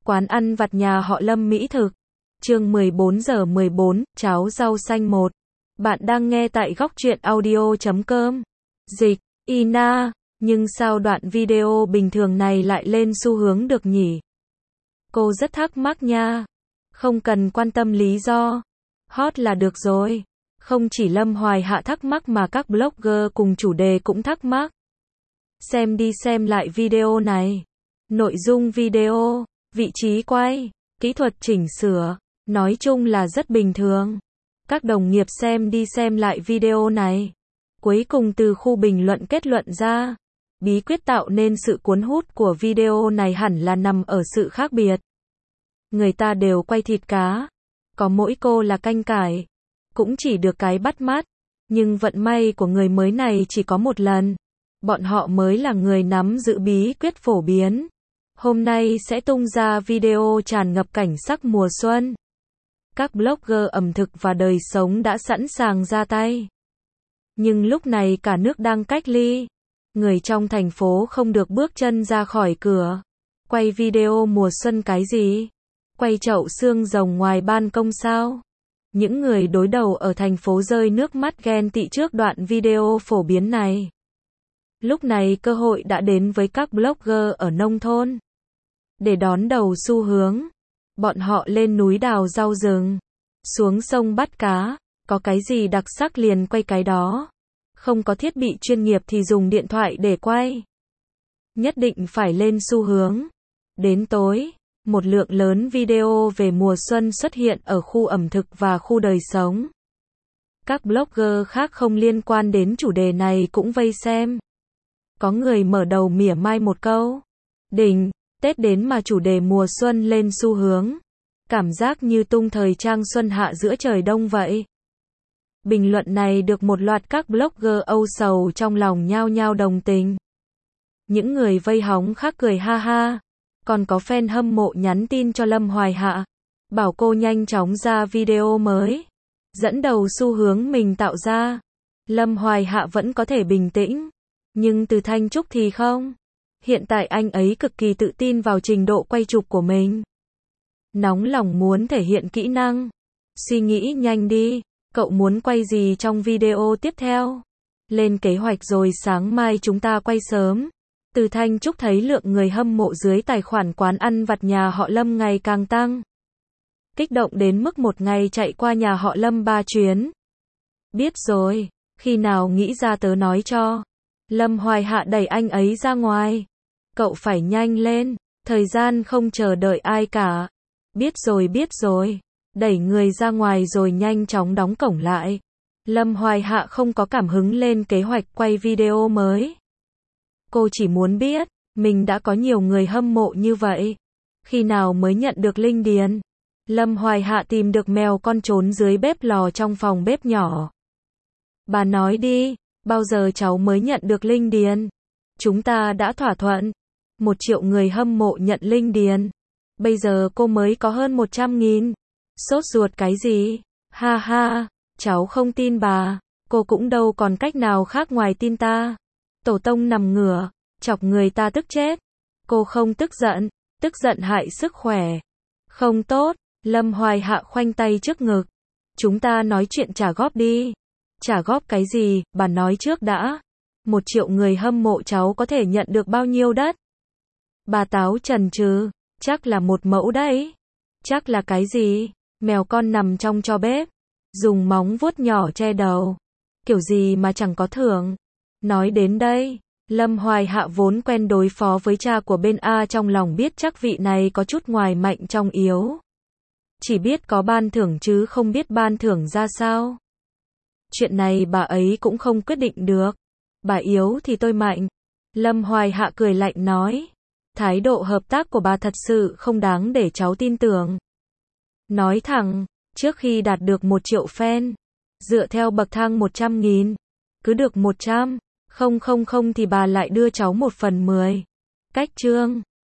Quán ăn vặt nhà họ Lâm mỹ thực. Chương 14 giờ 14, cháo rau xanh 1. Bạn đang nghe tại góc truyện audio.com. Dịch, Ina, nhưng sao đoạn video bình thường này lại lên xu hướng được nhỉ? Cô rất thắc mắc nha. Không cần quan tâm lý do. Hot là được rồi. Không chỉ Lâm Hoài Hạ thắc mắc mà các blogger cùng chủ đề cũng thắc mắc. Xem đi xem lại video này. Nội dung video, vị trí quay, kỹ thuật chỉnh sửa, nói chung là rất bình thường. Các đồng nghiệp xem đi xem lại video này. Cuối cùng từ khu bình luận kết luận ra, bí quyết tạo nên sự cuốn hút của video này hẳn là nằm ở sự khác biệt. Người ta đều quay thịt cá, có mỗi cô là canh cải, cũng chỉ được cái bắt mắt. Nhưng vận may của người mới này chỉ có một lần. Bọn họ mới là người nắm giữ bí quyết phổ biến. Hôm nay sẽ tung ra video tràn ngập cảnh sắc mùa xuân. Các blogger ẩm thực và đời sống đã sẵn sàng ra tay. Nhưng lúc này cả nước đang cách ly. Người trong thành phố không được bước chân ra khỏi cửa. Quay video mùa xuân cái gì? Quay chậu xương rồng ngoài ban công sao? Những người đối đầu ở thành phố rơi nước mắt ghen tị trước đoạn video phổ biến này. Lúc này cơ hội đã đến với các blogger ở nông thôn. Để đón đầu xu hướng, bọn họ lên núi đào rau rừng, xuống sông bắt cá, có cái gì đặc sắc liền quay cái đó. Không có thiết bị chuyên nghiệp thì dùng điện thoại để quay. Nhất định phải lên xu hướng. Đến tối, một lượng lớn video về mùa xuân xuất hiện ở khu ẩm thực và khu đời sống. Các blogger khác không liên quan đến chủ đề này cũng vây xem. Có người mở đầu mỉa mai một câu. Đỉnh, Tết đến mà chủ đề mùa xuân lên xu hướng. Cảm giác như tung thời trang xuân hạ giữa trời đông vậy. Bình luận này được một loạt các blogger âu sầu trong lòng nhao nhao đồng tình. Những người vây hóng khác cười ha ha. Còn có fan hâm mộ nhắn tin cho Lâm Hoài Hạ, bảo cô nhanh chóng ra video mới, dẫn đầu xu hướng mình tạo ra. Lâm Hoài Hạ vẫn có thể bình tĩnh, nhưng Từ Thanh Trúc thì không. Hiện tại anh ấy cực kỳ tự tin vào trình độ quay chụp của mình. Nóng lòng muốn thể hiện kỹ năng. Suy nghĩ nhanh đi, cậu muốn quay gì trong video tiếp theo? Lên kế hoạch rồi sáng mai chúng ta quay sớm. Từ Thanh Trúc thấy lượng người hâm mộ dưới tài khoản quán ăn vặt nhà họ Lâm ngày càng tăng. Kích động đến mức một ngày chạy qua nhà họ Lâm 3 chuyến. Biết rồi, khi nào nghĩ ra tớ nói cho. Lâm Hoài Hạ đẩy anh ấy ra ngoài. Cậu phải nhanh lên, thời gian không chờ đợi ai cả. Biết rồi. Đẩy người ra ngoài rồi nhanh chóng đóng cổng lại. Lâm Hoài Hạ không có cảm hứng lên kế hoạch quay video mới. Cô chỉ muốn biết, mình đã có nhiều người hâm mộ như vậy. Khi nào mới nhận được linh điền? Lâm Hoài Hạ tìm được mèo con trốn dưới bếp lò trong phòng bếp nhỏ. Bà nói đi, bao giờ cháu mới nhận được linh điền? Chúng ta đã thỏa thuận. 1 triệu người hâm mộ nhận linh điền. Bây giờ cô mới có hơn 100.000. Sốt ruột cái gì? Ha ha, cháu không tin bà. Cô cũng đâu còn cách nào khác ngoài tin ta. Tổ tông nằm ngửa, chọc người ta tức chết. Cô không tức giận hại sức khỏe. Không tốt, Lâm Hoài Hạ khoanh tay trước ngực. Chúng ta nói chuyện trả góp đi. Trả góp cái gì, bà nói trước đã. 1 triệu người hâm mộ cháu có thể nhận được bao nhiêu đất? Bà Táo chần chừ, chắc là 1 mẫu đấy. Chắc là cái gì? Mèo con nằm trong tro bếp, dùng móng vuốt nhỏ che đầu. Kiểu gì mà chẳng có thưởng. Nói đến đây, Lâm Hoài Hạ vốn quen đối phó với cha của bên A trong lòng biết chắc vị này có chút ngoài mạnh trong yếu. Chỉ biết có ban thưởng chứ không biết ban thưởng ra sao. Chuyện này bà ấy cũng không quyết định được. Bà yếu thì tôi mạnh. Lâm Hoài Hạ cười lạnh nói. Thái độ hợp tác của bà thật sự không đáng để cháu tin tưởng. Nói thẳng, trước khi đạt được 1 triệu fan, dựa theo bậc thang 100.000, cứ được 100. Không thì bà lại đưa cháu 1/10. Cách chương